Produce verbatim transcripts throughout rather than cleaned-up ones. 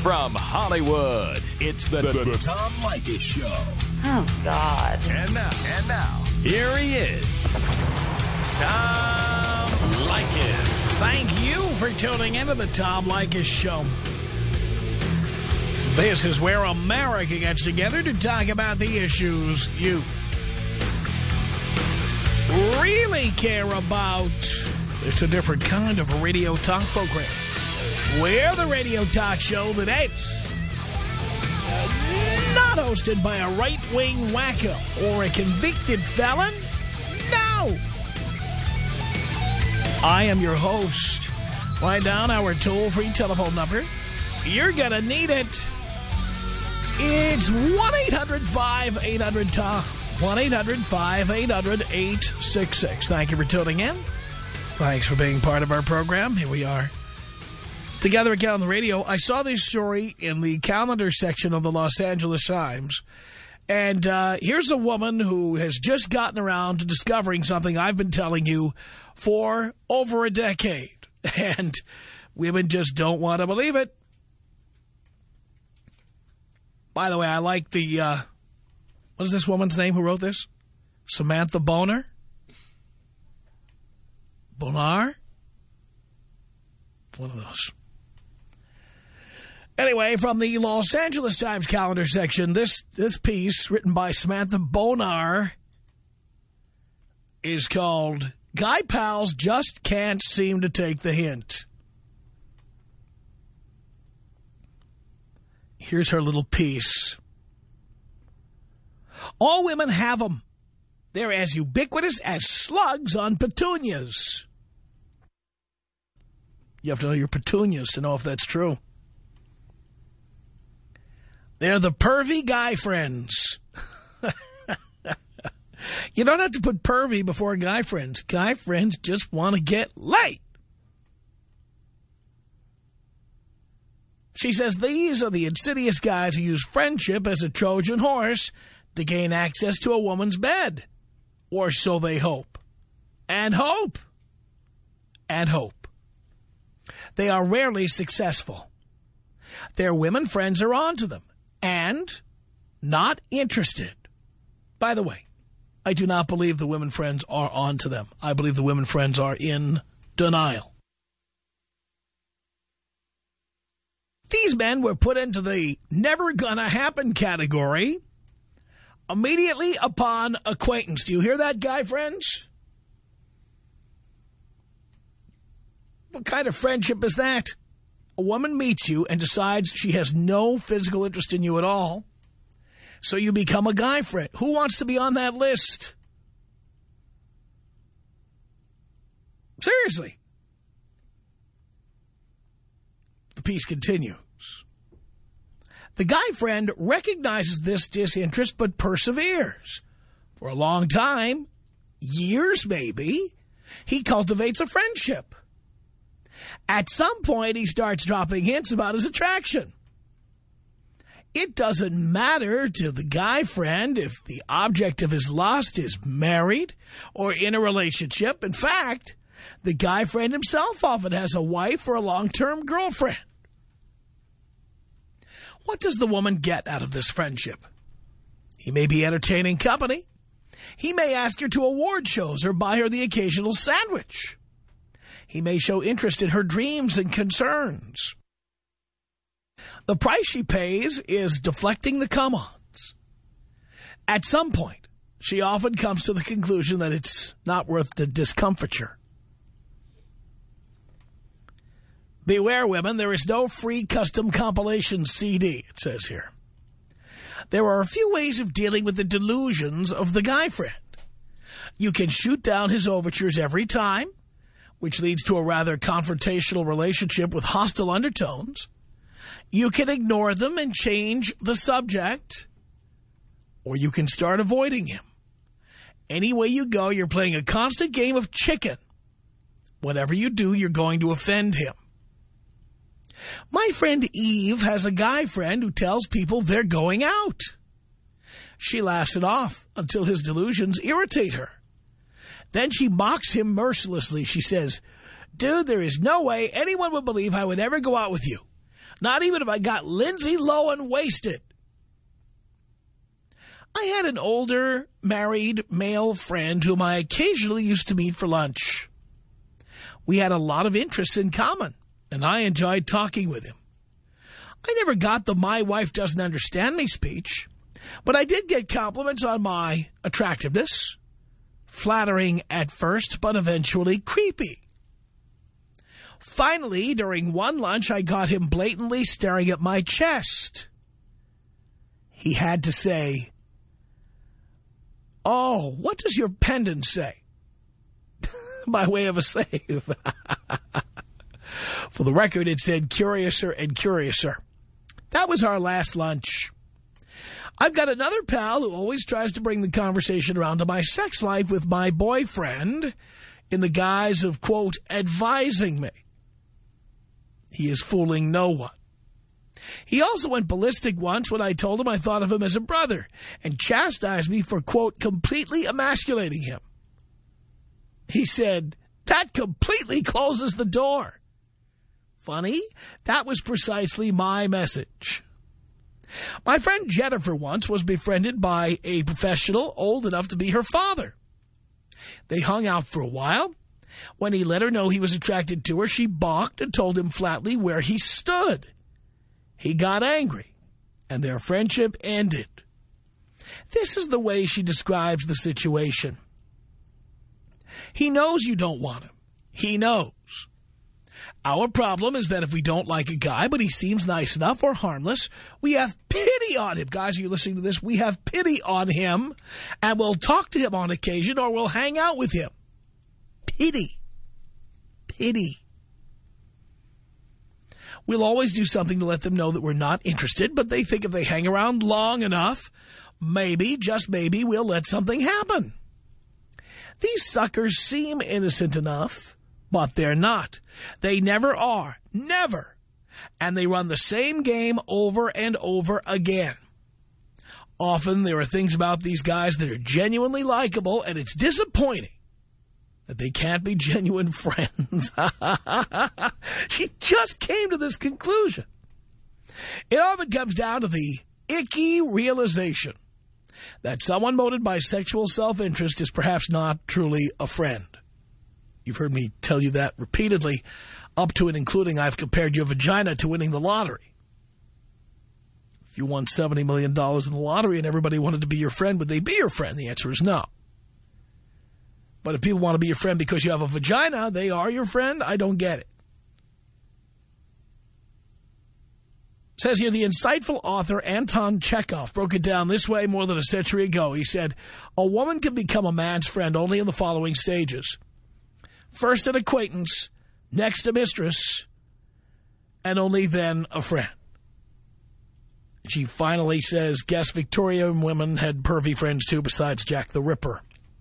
From Hollywood, it's the, the, the Tom Leykis Show. Oh, God. And now, and now, here he is, Tom Leykis. Thank you for tuning into the Tom Leykis Show. This is where America gets together to talk about the issues you really care about. It's a different kind of a radio talk program. We're the radio talk show that is not hosted by a right-wing wacko or a convicted felon. No! I am your host. Write down our toll-free telephone number. You're gonna need it. It's one eight hundred five eight hundred T O M. one eight hundred five eight hundred eight six six. Thank you for tuning in. Thanks for being part of our program. Here we are, together again on the radio. I saw this story in the calendar section of the Los Angeles Times. And uh, here's a woman who has just gotten around to discovering something I've been telling you for over a decade. And women just don't want to believe it. By the way, I like the, uh, what is this woman's name who wrote this? Samantha Boner? Bonar? One of those. Anyway, from the Los Angeles Times calendar section, this, this piece, written by Samantha Bonar, is called, Guy Pals Just Can't Seem to Take the Hint. Here's her little piece. All women have them. They're as ubiquitous as slugs on petunias. You have to know your petunias to know if that's true. They're the pervy guy friends. You don't have to put pervy before guy friends. Guy friends just want to get laid. She says these are the insidious guys who use friendship as a Trojan horse to gain access to a woman's bed. Or so they hope. And hope. And hope. They are rarely successful. Their women friends are onto them. And not interested. By the way, I do not believe the women friends are onto them. I believe the women friends are in denial. These men were put into the never gonna happen category immediately upon acquaintance. Do you hear that, guy friends? What kind of friendship is that? A woman meets you and decides she has no physical interest in you at all, so you become a guy friend. Who wants to be on that list? Seriously. The piece continues. The guy friend recognizes this disinterest but perseveres. For a long time, years maybe, he cultivates a friendship. At some point, he starts dropping hints about his attraction. It doesn't matter to the guy friend if the object of his lust is married or in a relationship. In fact, the guy friend himself often has a wife or a long-term girlfriend. What does the woman get out of this friendship? He may be entertaining company. He may ask her to award shows or buy her the occasional sandwich. He may show interest in her dreams and concerns. The price she pays is deflecting the come-ons. At some point, she often comes to the conclusion that it's not worth the discomfiture. Beware, women, there is no free custom compilation C D, it says here. There are a few ways of dealing with the delusions of the guy friend. You can shoot down his overtures every time, which leads to a rather confrontational relationship with hostile undertones. You can ignore them and change the subject, or you can start avoiding him. Any way you go, you're playing a constant game of chicken. Whatever you do, you're going to offend him. My friend Eve has a guy friend who tells people they're going out. She laughs it off until his delusions irritate her. Then she mocks him mercilessly. She says, dude, there is no way anyone would believe I would ever go out with you. Not even if I got Lindsay Lohan wasted. I had an older, married male friend whom I occasionally used to meet for lunch. We had a lot of interests in common, and I enjoyed talking with him. I never got the "my wife doesn't understand me" speech, but I did get compliments on my attractiveness. Flattering at first, but eventually creepy. Finally, during one lunch, I got him blatantly staring at my chest. He had to say, "Oh, what does your pendant say?" By way of a save. For the record, it said "curiouser and curiouser." That was our last lunch. I've got another pal who always tries to bring the conversation around to my sex life with my boyfriend in the guise of, quote, advising me. He is fooling no one. He also went ballistic once when I told him I thought of him as a brother and chastised me for, quote, completely emasculating him. He said, "That completely closes the door." Funny, that was precisely my message. My friend Jennifer once was befriended by a professional old enough to be her father. They hung out for a while. When he let her know he was attracted to her, she balked and told him flatly where he stood. He got angry, and their friendship ended. This is the way she describes the situation. He knows you don't want him. He knows. Our problem is that if we don't like a guy, but he seems nice enough or harmless, we have pity on him. Guys, are you listening to this? We have pity on him, and we'll talk to him on occasion, or we'll hang out with him. Pity. Pity. We'll always do something to let them know that we're not interested, but they think if they hang around long enough, maybe, just maybe, we'll let something happen. These suckers seem innocent enough, but they're not. They never are. Never. And they run the same game over and over again. Often there are things about these guys that are genuinely likable, and it's disappointing that they can't be genuine friends. She just came to this conclusion. It often comes down to the icky realization that someone motivated by sexual self-interest is perhaps not truly a friend. You've heard me tell you that repeatedly, up to and including I've compared your vagina to winning the lottery. If you won seventy million dollars in the lottery and everybody wanted to be your friend, would they be your friend? The answer is no. But if people want to be your friend because you have a vagina, they are your friend? I don't get it. It says here, the insightful author Anton Chekhov broke it down this way more than a century ago. He said, a woman can become a man's friend only in the following stages. First an acquaintance, next a mistress, and only then a friend. She finally says, guess Victorian women had pervy friends too besides Jack the Ripper.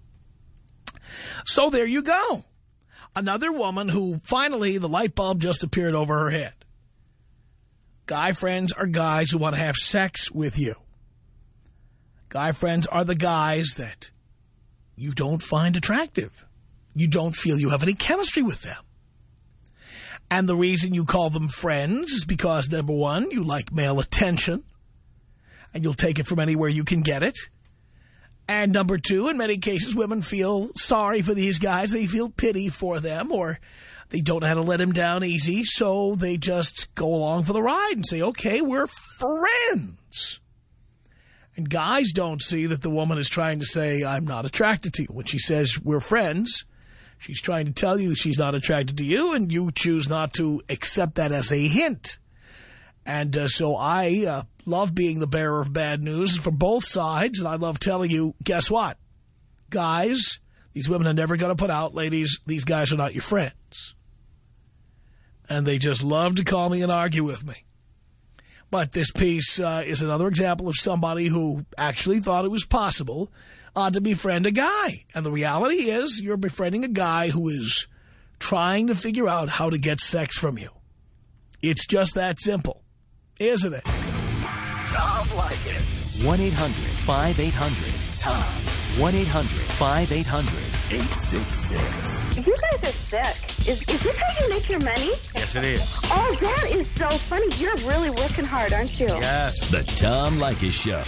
So there you go. Another woman who finally the light bulb just appeared over her head. Guy friends are guys who want to have sex with you. Guy friends are the guys that you don't find attractive. You don't feel you have any chemistry with them. And the reason you call them friends is because, number one, you like male attention, and you'll take it from anywhere you can get it. And number two, in many cases, women feel sorry for these guys. They feel pity for them, or they don't know how to let him down easy, so they just go along for the ride and say, okay, we're friends. And guys don't see that the woman is trying to say, I'm not attracted to you. When she says we're friends, she's trying to tell you she's not attracted to you, and you choose not to accept that as a hint. And uh, so I uh, love being the bearer of bad news for both sides, and I love telling you, guess what? Guys, these women are never going to put out, ladies, these guys are not your friends. And they just love to call me and argue with me. But this piece uh, is another example of somebody who actually thought it was possible uh, to befriend a guy. And the reality is you're befriending a guy who is trying to figure out how to get sex from you. It's just that simple, isn't it? Tom Leykis. one eight hundred five eight hundred Tom. one eight hundred five eight hundred eight six six. You guys are sick. Is, is this how you make your money? Yes, it is. Oh, that is so funny. You're really working hard, aren't you? Yes. The Tom Leykis Show.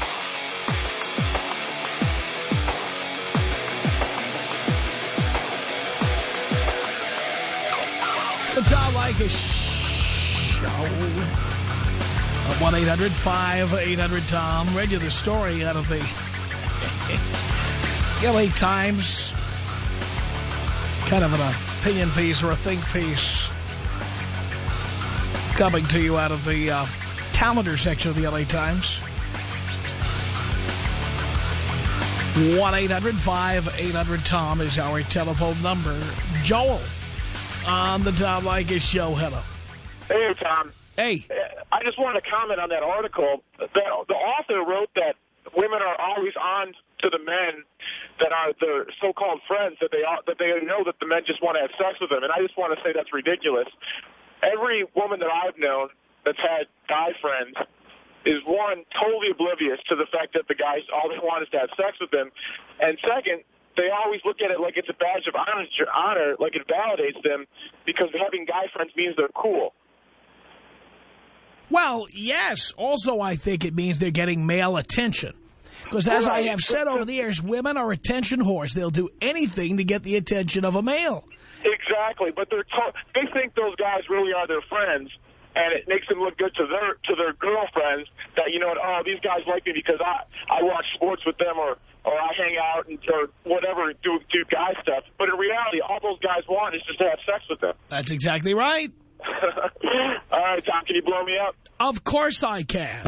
The Tom Leykis Show. one eight hundred five eight hundred Tom. Read you the story out of the L A Times. Kind of an opinion piece or a think piece. Coming to you out of the uh, calendar section of the L A Times. one eight hundred five eight hundred Tom is our telephone number. Joel on the Tom Leykis Show. Hello. Hey, Tom. Hey. I just wanted to comment on that article. The, the author wrote that women are always on to the men that are their so-called friends, that they are, that they know that the men just want to have sex with them. And I just want to say that's ridiculous. Every woman that I've known that's had guy friends is, one, totally oblivious to the fact that the guys, all they want is to have sex with them. And second, they always look at it like it's a badge of honor, honor like it validates them, because having guy friends means they're cool. Well, yes. Also, I think it means they're getting male attention. Because as I have said over the years, women are attention whores. They'll do anything to get the attention of a male. Exactly. But they're to they think those guys really are their friends, and it makes them look good to their to their girlfriends that, you know, oh, these guys like me because I, I watch sports with them, or, or I hang out and, or whatever, do, do guy stuff. But in reality, all those guys want is just to have sex with them. That's exactly right. All right, Tom, can you blow me up? Of course I can.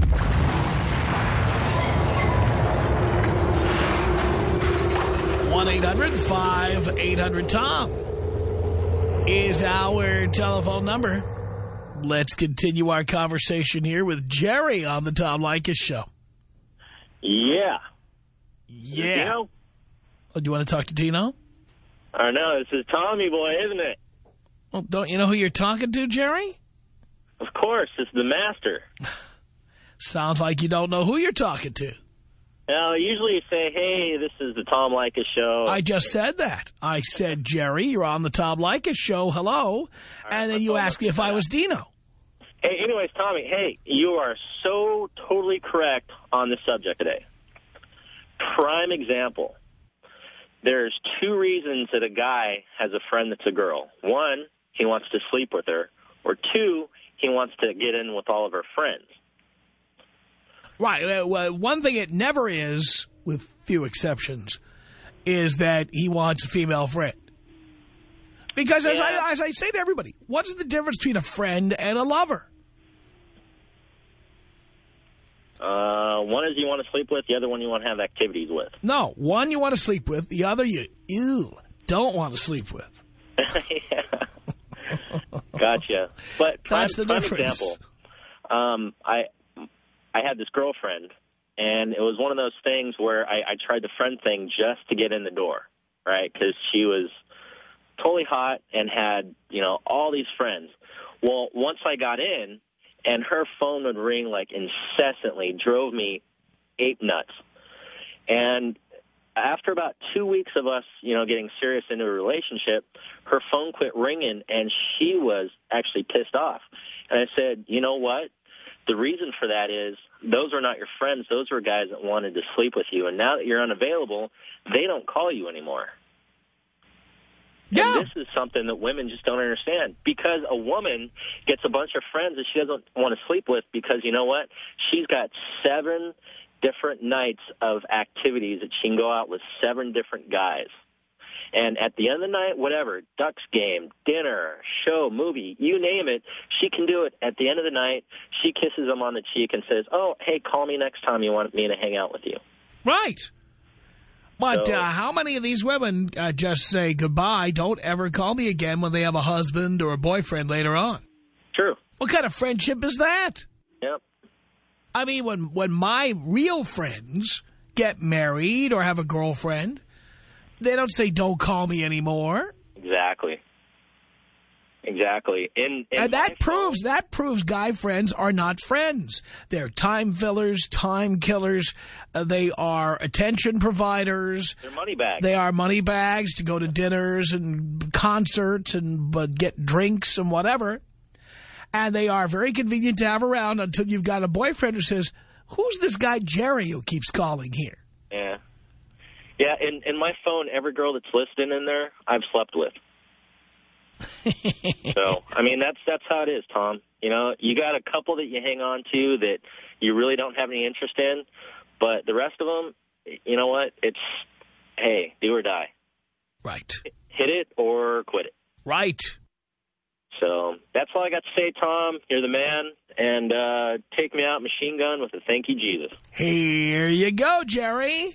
one eight hundred five eight hundred Tom is our telephone number. Let's continue our conversation here with Jerry on the Tom Leykis Show. Yeah. Yeah. Tino? Oh, do you want to talk to Tino? I know. This is Tommy Boy, isn't it? Well, don't you know who you're talking to, Jerry? Of course. It's the master. Sounds like you don't know who you're talking to. Now, usually you say, hey, this is the Tom Leykis Show. I just said that. I said, Jerry, you're on the Tom Leykis Show. Hello. Right, and then you asked me if I was Dino. Hey, anyways, Tommy, hey, you are so totally correct on this subject today. Prime example. There's two reasons that a guy has a friend that's a girl. One, he wants to sleep with her. Or two, he wants to get in with all of her friends. Right. Uh, well, one thing it never is, with few exceptions, is that he wants a female friend. Because as, yeah. I, as I say to everybody, what's the difference between a friend and a lover? Uh, one is you want to sleep with, the other one you want to have activities with. No, one you want to sleep with, the other you ew, don't want to sleep with. Yeah. Gotcha. But prime, That's the prime difference. example, um, I I had this girlfriend, and it was one of those things where I, I tried the friend thing just to get in the door, right? Because she was totally hot and had, you know, all these friends. Well, once I got in, and her phone would ring, like, incessantly, drove me ape nuts. And after about two weeks of us, you know, getting serious into a relationship, her phone quit ringing, and she was actually pissed off. And I said, you know what? The reason for that is those are not your friends. Those were guys that wanted to sleep with you. And now that you're unavailable, they don't call you anymore. Yeah. And this is something that women just don't understand. Because a woman gets a bunch of friends that she doesn't want to sleep with because, you know what? She's got seven different nights of activities that she can go out with seven different guys. And at the end of the night, whatever, Ducks game, dinner, show, movie, you name it, she can do it. At the end of the night, she kisses him on the cheek and says, oh, hey, call me next time you want me to hang out with you. Right. But So, uh, how many of these women uh, just say goodbye, don't ever call me again when they have a husband or a boyfriend later on? True. What kind of friendship is that? Yep. I mean, when, when my real friends get married or have a girlfriend, they don't say, don't call me anymore. Exactly. Exactly. In, in and that proves, phone, that proves guy friends are not friends. They're time fillers, time killers. Uh, they are attention providers. They're money bags. They are money bags to go to dinners and concerts and but get drinks and whatever. And they are very convenient to have around until you've got a boyfriend who says, who's this guy Jerry who keeps calling here? Yeah. Yeah, in, in my phone, every girl that's listed in there, I've slept with. So, I mean, that's that's how it is, Tom. You know, you got a couple that you hang on to that you really don't have any interest in, but the rest of them, you know what? It's, hey, do or die. Right. Hit it or quit it. Right. So that's all I got to say, Tom. You're the man, and uh, take me out machine gun with a thank you, Jesus. Here you go, Jerry.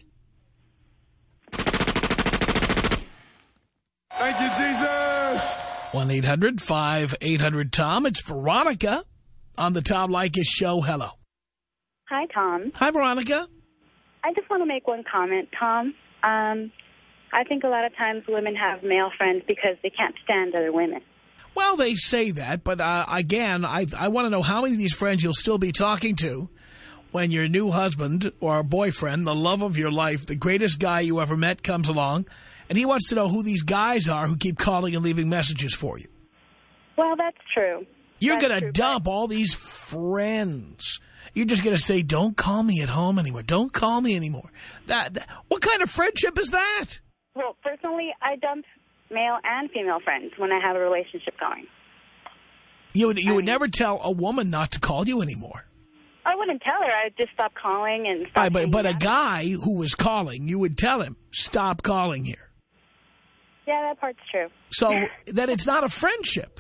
Thank you, Jesus. one eight hundred five eight hundred Tom. It's Veronica on the Tom Leykis Show. Hello. Hi, Tom. Hi, Veronica. I just want to make one comment, Tom. Um, I think a lot of times women have male friends because they can't stand other women. Well, they say that, but uh, again, I, I want to know how many of these friends you'll still be talking to when your new husband or boyfriend, the love of your life, the greatest guy you ever met, comes along, and he wants to know who these guys are who keep calling and leaving messages for you. Well, that's true. You're going to true, dump but... all these friends. You're just going to say, don't call me at home anymore. Don't call me anymore. That, that what kind of friendship is that? Well, personally, I dump male and female friends when I have a relationship going. You would, you I would mean, never tell a woman not to call you anymore. I wouldn't tell her. I'd just stop calling and stop Right, but but a out. guy who was calling, you would tell him, stop calling here. Yeah, that part's true. So that it's not a friendship.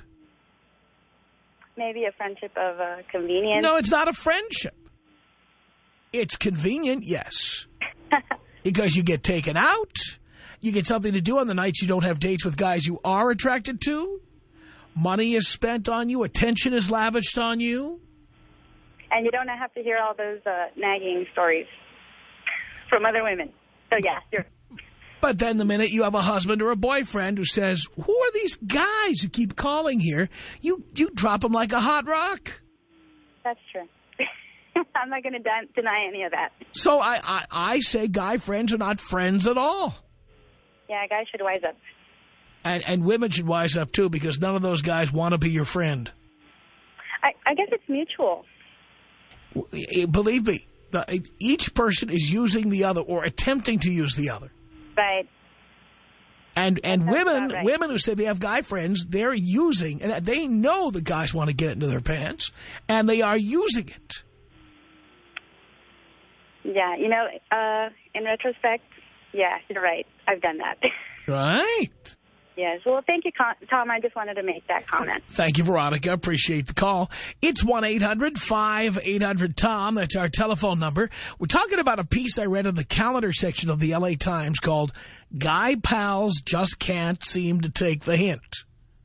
Maybe a friendship of uh, convenience. No, it's not a friendship. It's convenient, yes. Because you get taken out. You get something to do on the nights you don't have dates with guys you are attracted to. Money is spent on you. Attention is lavished on you. And you don't have to hear all those uh, nagging stories from other women. So, yeah, you're... But then the minute you have a husband or a boyfriend who says, who are these guys who keep calling here? You, you drop them like a hot rock. That's true. I'm not going to de deny any of that. So I, I, I say guy friends are not friends at all. Yeah, guys should wise up. And, and women should wise up, too, because none of those guys want to be your friend. I, I guess it's mutual. Believe me, the, each person is using the other or attempting to use the other. Right. And and That's women right. women who say they have guy friends, they're using, and they know the guys want to get into their pants, and they are using it. Yeah, you know, uh, in retrospect, yeah, you're right. I've done that. Right. Yes. Well, thank you, Tom. I just wanted to make that comment. Thank you, Veronica. Appreciate the call. It's one eight hundred five eight hundred Tom. That's our telephone number. We're talking about a piece I read in the calendar section of the L A Times called Guy Pals Just Can't Seem to Take the Hint.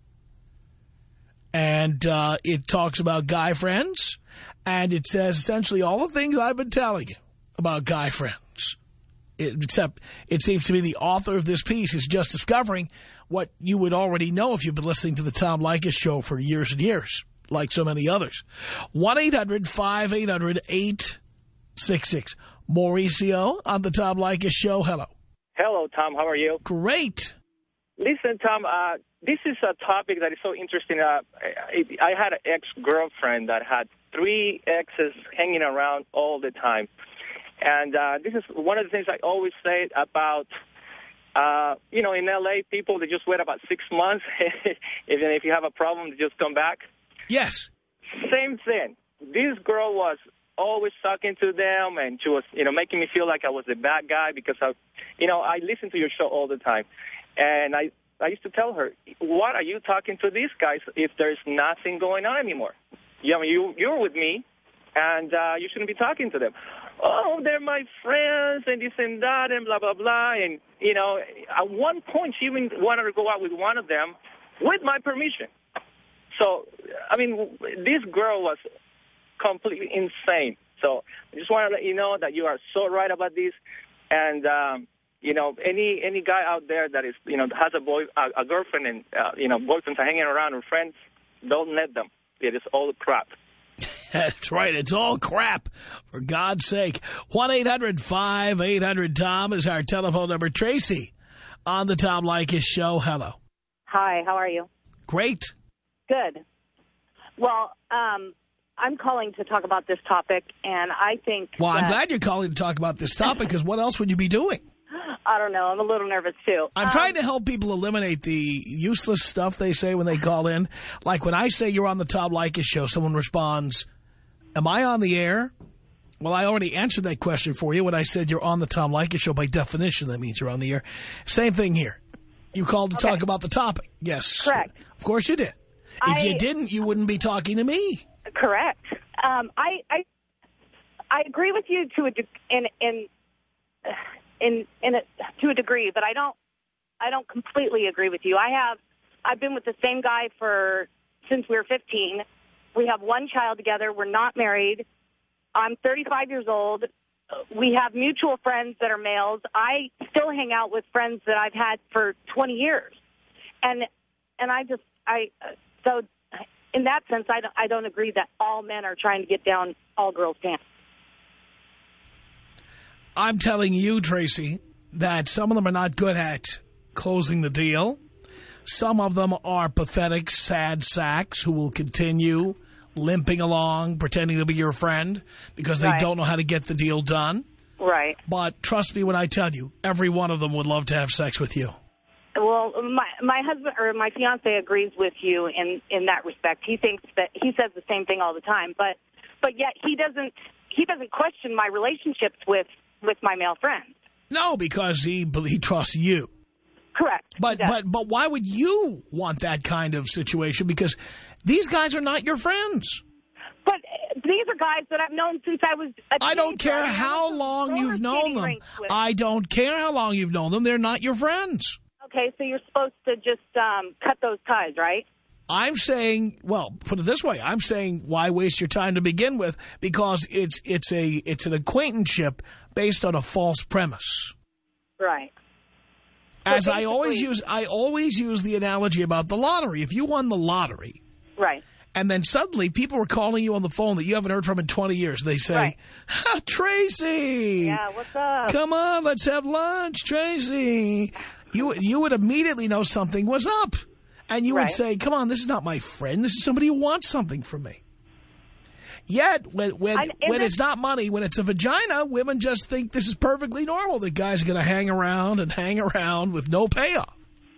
And uh, it talks about guy friends, and it says essentially all the things I've been telling you about guy friends. It, except it seems to me the author of this piece is just discovering what you would already know if you've been listening to the Tom Leykis Show for years and years, like so many others. one eight hundred five eight hundred eight six six. Mauricio on the Tom Leykis Show. Hello. Hello, Tom. How are you? Great. Listen, Tom, uh, this is a topic that is so interesting. Uh, I, I had an ex-girlfriend that had three exes hanging around all the time. And uh, this is one of the things I always say about, uh, you know, in L A, people, they just wait about six months. Even if you have a problem, they just come back. Yes. Same thing. This girl was always talking to them, and she was, you know, making me feel like I was the bad guy because, I, you know, I listen to your show all the time. And I, I used to tell her, what are you talking to these guys if there's nothing going on anymore? You know, you, you're with me, and uh, you shouldn't be talking to them. Oh, they're my friends, and this and that, and blah, blah, blah. And, you know, at one point, she even wanted to go out with one of them with my permission. So, I mean, this girl was completely insane. So I just want to let you know that you are so right about this. And, um, you know, any any guy out there that is, you know, has a boy, a, a girlfriend, and, uh, you know, boyfriends are hanging around with friends, don't let them. It is all crap. That's right. It's all crap, for God's sake. one eight hundred five eight hundred Tom is our telephone number. Tracy on the Tom Leykis show. Hello. Hi, how are you? Great. Good. Well, um, I'm calling to talk about this topic, and I think Well, that, I'm glad you're calling to talk about this topic, because what else would you be doing? I don't know. I'm a little nervous, too. I'm um, trying to help people eliminate the useless stuff they say when they call in. Like when I say you're on the Tom Leykis show, someone responds, am I on the air? Well, I already answered that question for you when I said you're on the Tom Leykis show. By definition, that means you're on the air. Same thing here. You called to okay. talk about the topic. Yes. Correct. Of course you did. If I, you didn't, you wouldn't be talking to me. Correct. Um, I, I I agree with you to a de in in in in a, to a degree, but I don't I don't completely agree with you. I have I've been with the same guy for since we were fifteen. We have one child together. We're not married. I'm thirty-five years old. We have mutual friends that are males. I still hang out with friends that I've had for twenty years, and and I just I so. In that sense, I don't, I don't agree that all men are trying to get down all girls' pants. I'm telling you, Tracy, that some of them are not good at closing the deal. Some of them are pathetic, sad sacks who will continue limping along, pretending to be your friend because they Right. don't know how to get the deal done. Right. But trust me when I tell you, every one of them would love to have sex with you. Well, my my husband or my fiance agrees with you in, in that respect. He thinks that he says the same thing all the time, but but yet he doesn't he doesn't question my relationships with, with my male friends. No, because he he trusts you. Correct. But but but why would you want that kind of situation? Because these guys are not your friends. But these are guys that I've known since I was a I don't teenager. care how long you've known them. I don't care how long you've known them. They're not your friends. Okay, so you're supposed to just um, cut those ties, right? I'm saying, well, put it this way. I'm saying, why waste your time to begin with? Because it's it's a it's an acquaintanceship based on a false premise. Right. As so I always use, I always use the analogy about the lottery. If you won the lottery, right, and then suddenly people were calling you on the phone that you haven't heard from in twenty years, they say, right. ah, Tracy, yeah, what's up? Come on, let's have lunch, Tracy. You you would immediately know something was up. And you right. would say, come on, this is not my friend. This is somebody who wants something from me. Yet, when when, I, when it, it's not money, when it's a vagina, women just think this is perfectly normal. The guy's going to hang around and hang around with no payoff.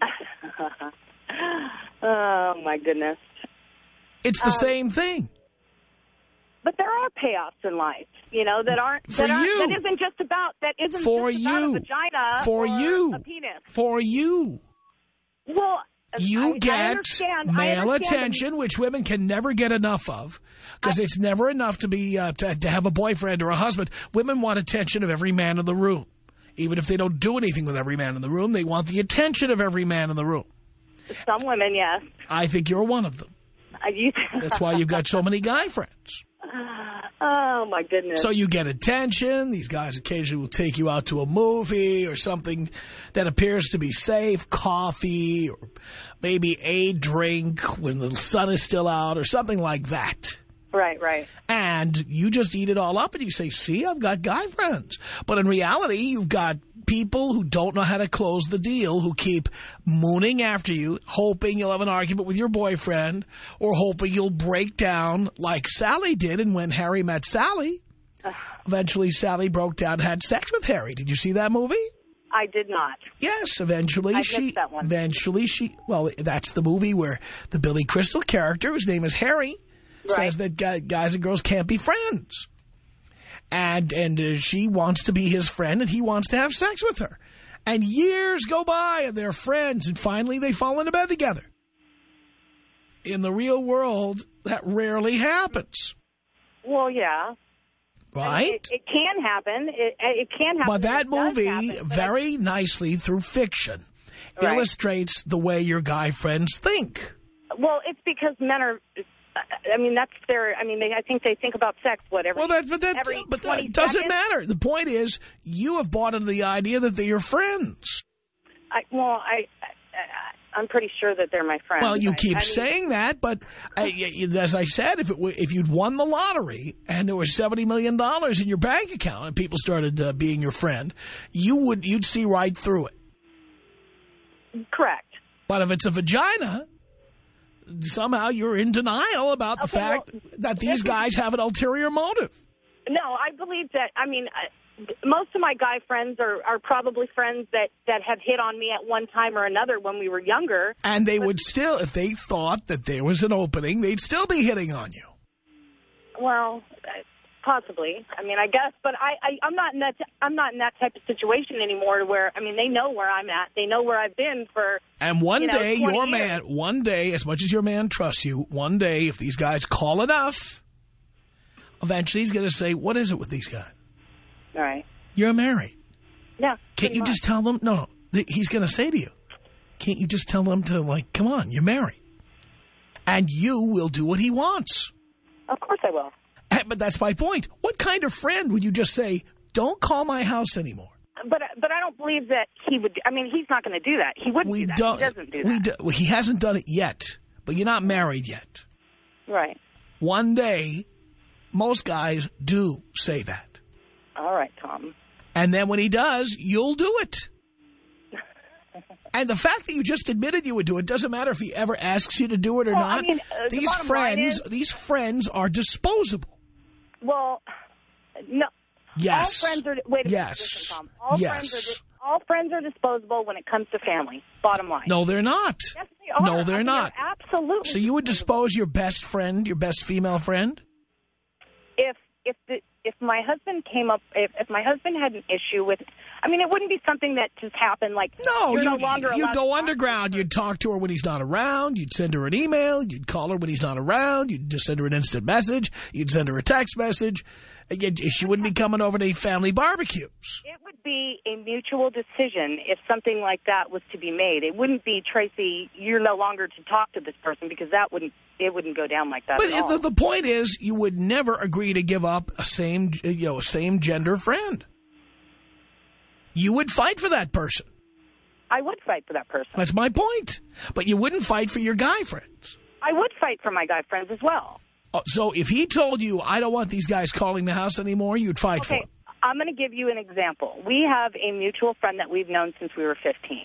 Oh, my goodness. It's the um, same thing. But there are payoffs in life, you know, that aren't, For that, aren't you. that isn't just about, that isn't For just you. about a vagina For or you. a penis. For you. Well, You I, get I understand, I male understand attention, which women can never get enough of, because it's never enough to be uh, to, to have a boyfriend or a husband. Women want attention of every man in the room. Even if they don't do anything with every man in the room, they want the attention of every man in the room. Some women, yes. I think you're one of them. Uh, you That's why you've got so many guy friends. Oh, my goodness. So you get attention. These guys occasionally will take you out to a movie or something that appears to be safe, coffee, or maybe a drink when the sun is still out or something like that. Right, right. And you just eat it all up and you say, see, I've got guy friends. But in reality, you've got people who don't know how to close the deal, who keep mooning after you, hoping you'll have an argument with your boyfriend or hoping you'll break down like Sally did. And when Harry met Sally, eventually Sally broke down and had sex with Harry. Did you see that movie? I did not. Yes, eventually I she, missed that one. eventually she, well, that's the movie where the Billy Crystal character, whose name is Harry, right. says that guys and girls can't be friends. And and uh, she wants to be his friend, and he wants to have sex with her. And years go by, and they're friends, and finally they fall into bed together. In the real world, that rarely happens. Well, yeah. Right? It, it can happen. It, it can happen. But that movie, happen, but very nicely through fiction, right. illustrates the way your guy friends think. Well, it's because men are... I mean, that's their, I mean, they, I think they think about sex, whatever. Well, that, but that, every but that doesn't seconds. matter. The point is, you have bought into the idea that they're your friends. I, well, I, I'm pretty sure that they're my friends. Well, you I, keep I mean, saying that, but uh, as I said, if it were, if you'd won the lottery and there was seventy million dollars in your bank account and people started uh, being your friend, you would you'd see right through it. Correct. But if it's a vagina, somehow you're in denial about the Okay, fact well, that these guys have an ulterior motive. No, I believe that, I mean, uh, most of my guy friends are, are probably friends that, that have hit on me at one time or another when we were younger. And they but, would still, if they thought that there was an opening, they'd still be hitting on you. Well, uh, possibly. I mean, I guess, but I, I, I'm not in that. I'm not in that type of situation anymore. Where I mean, they know where I'm at. They know where I've been for. And one you know, day, your years. man, one day, as much as your man trusts you, one day, if these guys call enough, eventually he's going to say, "What is it with these guys? All right. You're married. Yeah. Can't you much. just tell them? No, no. He's going to say to you, can't you just tell them to like, come on, you're married, and you will do what he wants." Of course, I will. But that's my point. What kind of friend would you just say, don't call my house anymore? But but I don't believe that he would. I mean, he's not going to do that. He wouldn't We do that. don't, he doesn't do we that. do, he hasn't done it yet, but you're not married yet. Right. One day, most guys do say that. All right, Tom. And then when he does, you'll do it. And the fact that you just admitted you would do it doesn't matter if he ever asks you to do it or well, not. I mean, uh, the these bottom line friends, is, these friends are disposable. Well, no. Yes. All friends are. Wait a yes. minute, listen, Tom. All yes. friends are. Di all friends are disposable when it comes to family. Bottom line. No, they're not. Yes, they are. No, they're I mean, not. They're absolutely. So you would dispose your best friend, your best female friend? If if the if my husband came up, if, if my husband had an issue with, I mean, it wouldn't be something that just happened. Like no, you're you, no longer you'd allowed go to underground. You'd talk to her when he's not around. You'd send her an email. You'd call her when he's not around. You'd just send her an instant message. You'd send her a text message. Again, she wouldn't be coming over to any family barbecues. It would be a mutual decision if something like that was to be made. It wouldn't be, Tracy, you're no longer to talk to this person, because that wouldn't, it wouldn't go down like that But at all. the, the point is, you would never agree to give up a same, you know, same gender friend. You would fight for that person. I would fight for that person. That's my point. But you wouldn't fight for your guy friends. I would fight for my guy friends as well. So if he told you, I don't want these guys calling the house anymore, you'd fight okay, for him. I'm going to give you an example. We have a mutual friend that we've known since we were fifteen.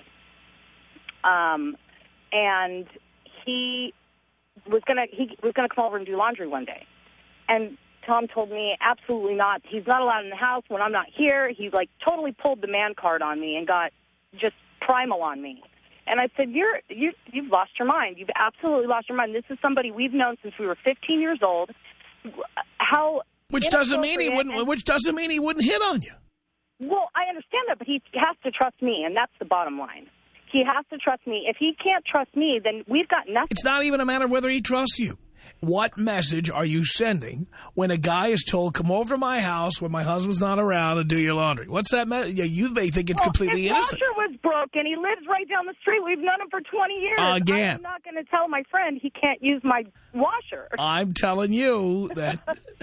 Um, and he was going to he was going to come over and do laundry one day. And Tom told me, absolutely not. He's not allowed in the house when I'm not here. He, like, totally pulled the man card on me and got just primal on me. And I said, you're, you, you've lost your mind. You've absolutely lost your mind. This is somebody we've known since we were fifteen years old. How Which doesn't mean he wouldn't. Which doesn't mean he wouldn't hit on you. Well, I understand that, but he has to trust me, and that's the bottom line. He has to trust me. If he can't trust me, then we've got nothing. It's not even a matter of whether he trusts you. What message are you sending when a guy is told, come over to my house when my husband's not around and do your laundry? What's that message? Yeah, you may think it's well, completely his innocent. washer was broken. He lives right down the street. We've known him for twenty years. Again. I'm not going to tell my friend he can't use my washer. I'm telling you that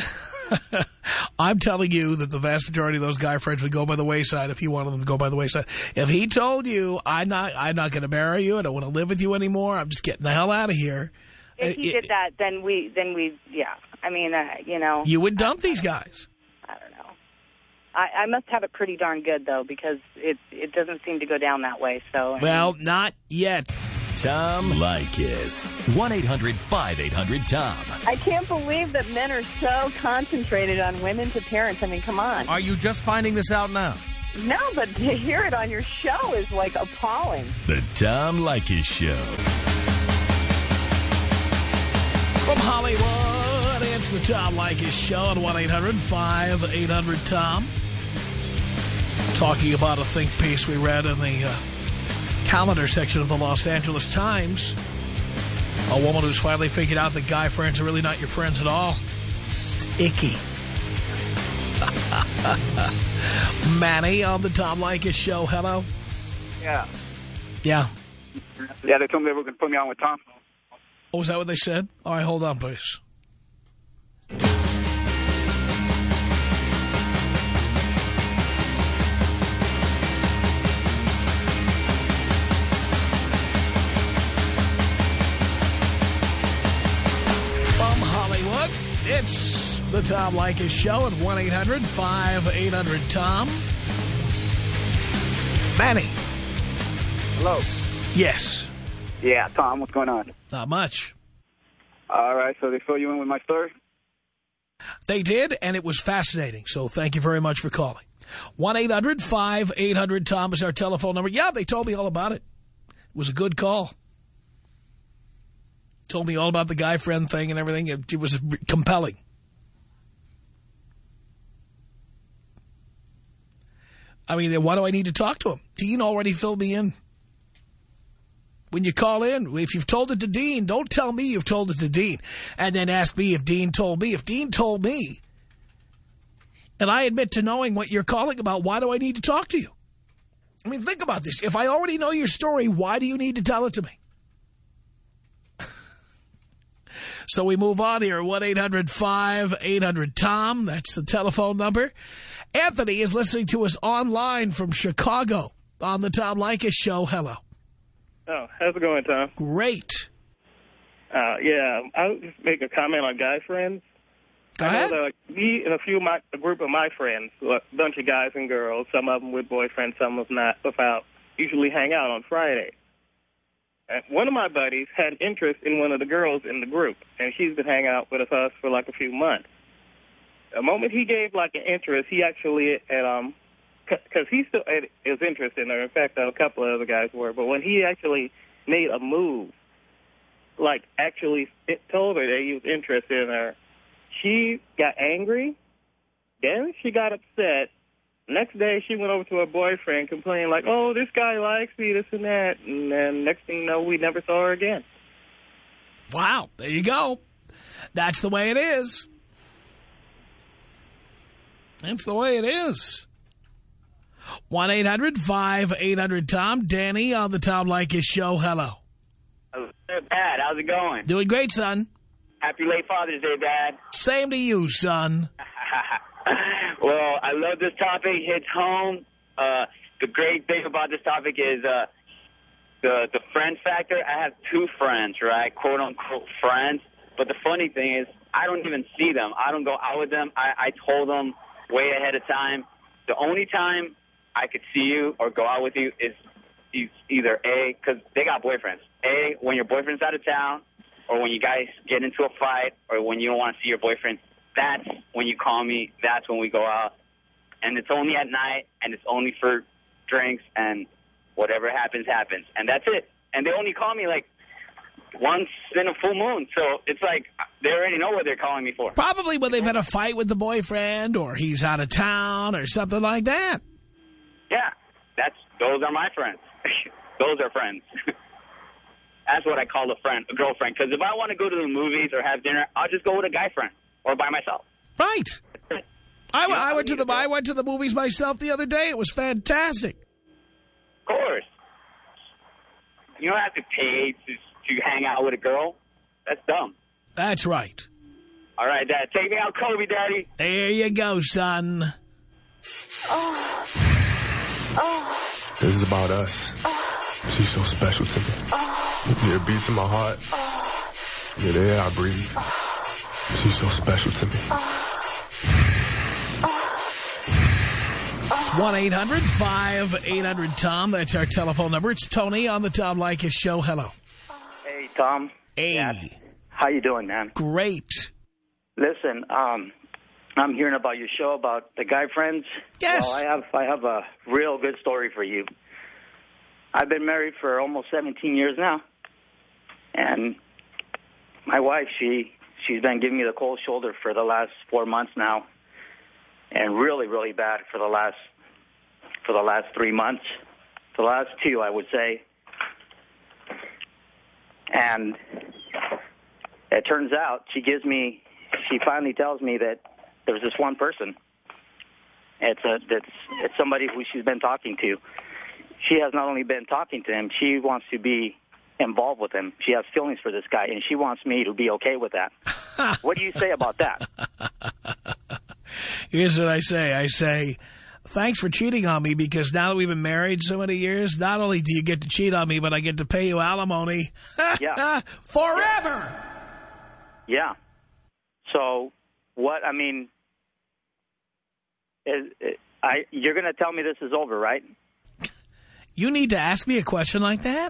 I'm telling you that the vast majority of those guy friends would go by the wayside if he wanted them to go by the wayside. If he told you, I'm not, I'm not going to marry you, I don't want to live with you anymore, I'm just getting the hell out of here. If he it, did that, then we, then we, yeah. I mean, uh, you know. You would dump these guys. I don't know. I, I must have it pretty darn good, though, because it, it doesn't seem to go down that way. So. I Well, mean, not yet. Tom Leykis. one eight hundred five eight hundred Tom. I can't believe that men are so concentrated on women to parents. I mean, come on. Are you just finding this out now? No, but to hear it on your show is, like, appalling. The Tom Leykis Show. From Hollywood, it's the Tom Leykis Show at one eight hundred five eight hundred Tom. Talking about a think piece we read in the uh, calendar section of the Los Angeles Times. A woman who's finally figured out that guy friends are really not your friends at all. It's icky. Manny on the Tom Leykis Show. Hello. Yeah. Yeah. Yeah, they told me they were going to put me on with Tom. Oh, is that what they said? All right, hold on, please. It's the Tom Leykis Show at one eight hundred five eight hundred Tom. Manny. Hello. Yes. Yeah, Tom, what's going on? Not much. All right, so they fill you in with my story? They did, and it was fascinating, so thank you very much for calling. one eight hundred five eight hundred Tom is our telephone number. Yeah, they told me all about it. It was a good call. Told me all about the guy friend thing and everything. It, it was compelling. I mean, why do I need to talk to him? Dean already filled me in. When you call in, if you've told it to Dean, don't tell me you've told it to Dean. And then ask me if Dean told me. If Dean told me, and I admit to knowing what you're calling about, why do I need to talk to you? I mean, think about this. If I already know your story, why do you need to tell it to me? So we move on here. one eight hundred five eight hundred Tom. That's the telephone number. Anthony is listening to us online from Chicago on the Tom Leykis Show. Hello. Oh, how's it going, Tom? Great. Uh, yeah, I'll just make a comment on guy friends. Go I ahead. know that me and a few of my, a group of my friends, a bunch of guys and girls, some of them with boyfriends, some of them not, without, usually hang out on Friday. And one of my buddies had interest in one of the girls in the group, and she's been hanging out with us for like a few months. The moment he gave like an interest, he actually, at, um, because he still is interested in her. In fact, a couple of other guys were. But when he actually made a move, like actually it told her that he was interested in her, she got angry. Then she got upset. Next day, she went over to her boyfriend complaining like, oh, this guy likes me, this and that. And then next thing you know, we never saw her again. Wow. There you go. That's the way it is. That's the way it is. one eight hundred five eight hundred Tom. Danny on the Tom Leykis Show. Hello. Dad, how's it going? Doing great, son. Happy late Father's Day, Dad. Same to you, son. Well, I love this topic. Hits home. Uh, the great thing about this topic is uh, the the friend factor. I have two friends, right? Quote unquote friends. But the funny thing is, I don't even see them. I don't go out with them. I, I told them way ahead of time. The only time I could see you or go out with you is either A, because they got boyfriends. A, when your boyfriend's out of town, or when you guys get into a fight, or when you don't want to see your boyfriend. That's when you call me. That's when we go out. And it's only at night, and it's only for drinks, and whatever happens, happens. And that's it. And they only call me, like, once in a full moon. So it's like they already know what they're calling me for. Probably when they've had a fight with the boyfriend, or he's out of town, or something like that. Yeah. That's those are my friends. Those are friends. That's what I call a friend, a girlfriend. Because if I want to go to the movies or have dinner, I'll just go with a guy friend or by myself. Right. I, You know, I went to the to I went to the movies myself the other day. It was fantastic. Of course. You don't have to pay to to hang out with a girl. That's dumb. That's right. All right, Dad. Take me out, Kobe, Daddy. There you go, son. Oh. Oh. This is about us. Oh. She's so special to me. Oh. Yeah, it beats in my heart. Oh. Yeah, the air I breathe. Oh. She's so special to me. Oh. It's one eight hundred five eight hundred Tom. That's our telephone number. It's Tony on the Tom Leykis Show. Hello. Hey, Tom. Hey. Dad. How you doing, man? Great. Listen, um, I'm hearing about your show about the guy friends. Yes. Well, I have I have a real good story for you. I've been married for almost seventeen years now, and my wife, she she's been giving me the cold shoulder for the last four months now, and really, really bad for the last for the last three months, the last two, I would say. And it turns out she gives me, she finally tells me that there's this one person. It's a, it's, it's somebody who she's been talking to. She has not only been talking to him, she wants to be involved with him. She has feelings for this guy, and she wants me to be okay with that. What do you say about that? Here's what I say. I say, thanks for cheating on me, because now that we've been married so many years, not only do you get to cheat on me, but I get to pay you alimony. Yeah. Forever. Yeah. So, what, I mean, is, I you're going to tell me this is over, right? You need to ask me a question like that?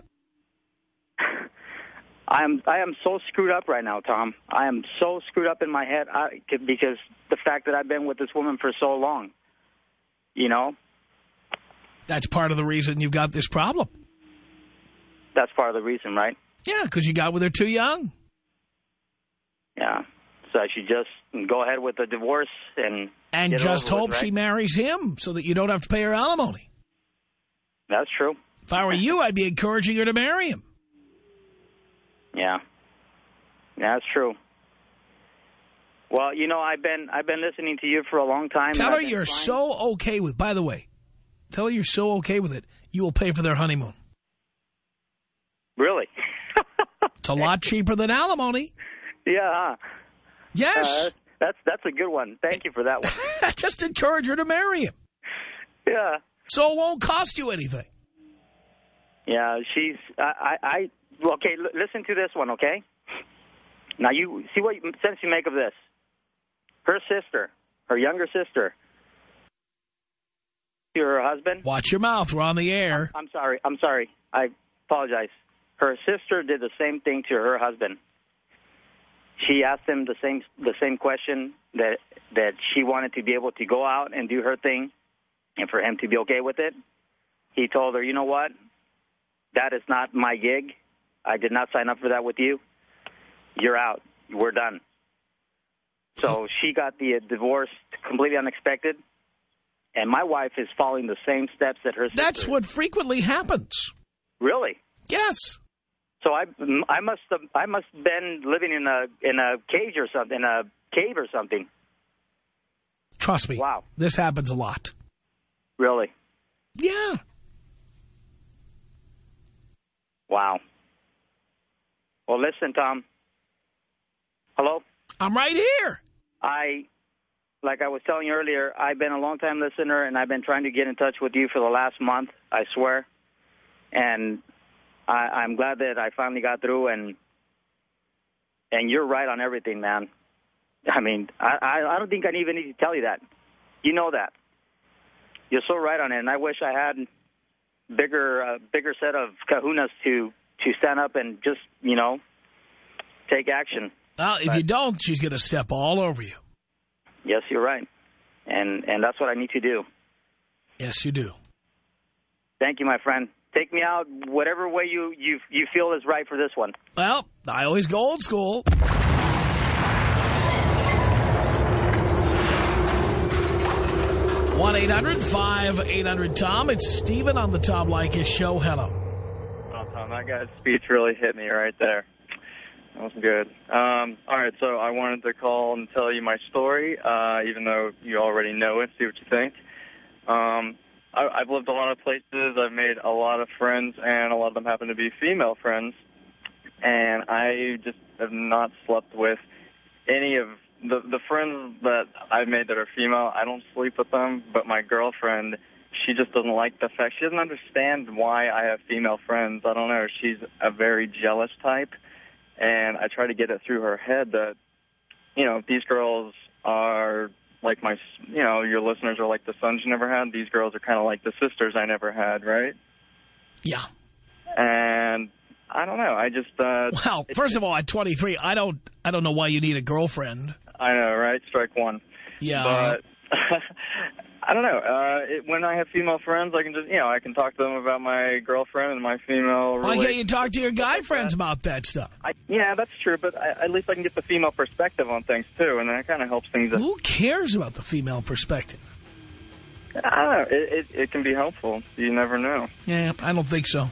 I'm I am so screwed up right now, Tom. I am so screwed up in my head I, because the fact that I've been with this woman for so long, you know? That's part of the reason you've got this problem. That's part of the reason, right? Yeah, because you got with her too young. Yeah. So I should just go ahead with the divorce and And get it just over hope with, right? she marries him so that you don't have to pay her alimony. That's true. If I were you, I'd be encouraging her to marry him. Yeah. Yeah, that's true. Well, you know, I've been I've been listening to you for a long time. Tell and her I've been you're trying- so okay with, by the way, tell her you're so okay with it, you will pay for their honeymoon. Really? It's a lot cheaper than alimony. Yeah. Huh? Yes. Uh, that's that's a good one. Thank you for that one. Just encourage her to marry him. Yeah. So it won't cost you anything. Yeah, she's, I, I, I okay, l- listen to this one, okay? Now, you see what sense you make of this. Her sister, her younger sister, to her husband. Watch your mouth. We're on the air. I'm sorry. I'm sorry. I apologize. Her sister did the same thing to her husband. She asked him the same the same question, that that she wanted to be able to go out and do her thing and for him to be okay with it. He told her, you know what? That is not my gig. I did not sign up for that with you. You're out. We're done. So she got the divorce completely unexpected, and my wife is following the same steps that her sister That's what frequently happens. Really? Yes. So I, I must have, I must have been living in a in a cage or something, in a cave or something. Trust me. Wow. This happens a lot. Really? Yeah. Wow. Well, listen, Tom. Hello? I'm right here. I, like I was telling you earlier, I've been a long-time listener, and I've been trying to get in touch with you for the last month, I swear. And I, I'm glad that I finally got through, and and you're right on everything, man. I mean, I, I, I don't think I even need to tell you that. You know that. You're so right on it, and I wish I had bigger uh, bigger set of kahunas to, to stand up and just, you know, take action. Well, if But- you don't, she's going to step all over you. Yes, you're right. And and that's what I need to do. Yes, you do. Thank you, my friend. Take me out whatever way you, you, you feel is right for this one. Well, I always go old school. one eight hundred five eight hundred Tom. It's Stephen on the Tom Leykis Show. Hello. Oh, Tom, that guy's speech really hit me right there. That was good. Um, all right, so I wanted to call and tell you my story, uh, even though you already know it, see what you think. Um, I, I've lived a lot of places. I've made a lot of friends, and a lot of them happen to be female friends. And I just have not slept with any of the, the friends that I've made that are female. I don't sleep with them, but my girlfriend, she just doesn't like the fact. She doesn't understand why I have female friends. I don't know. She's a very jealous type. And I try to get it through her head that, you know, these girls are like my, you know, your listeners are like the sons you never had. These girls are kind of like the sisters I never had, right? Yeah. And I don't know. I just... Uh, Well, first of all, at twenty-three, I don't I don't know why you need a girlfriend. I know, right? Strike one. Yeah. But I don't know. Uh, it, when I have female friends, I can just, you know, I can talk to them about my girlfriend and my female Why relationship. can't you talk to your guy friends about that stuff? I, yeah, that's true, but I, at least I can get the female perspective on things, too, and that kind of helps things. Who cares about the female perspective? I don't know. It, it, it can be helpful. You never know. Yeah, I don't think so.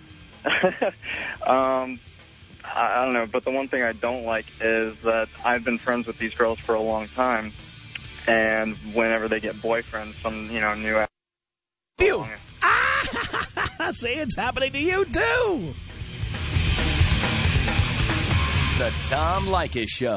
um, I, I don't know, but the one thing I don't like is that I've been friends with these girls for a long time, and whenever they get boyfriends, some, you know, new... You. Ah! See, it's happening to you, too. The Tom Leykis Show.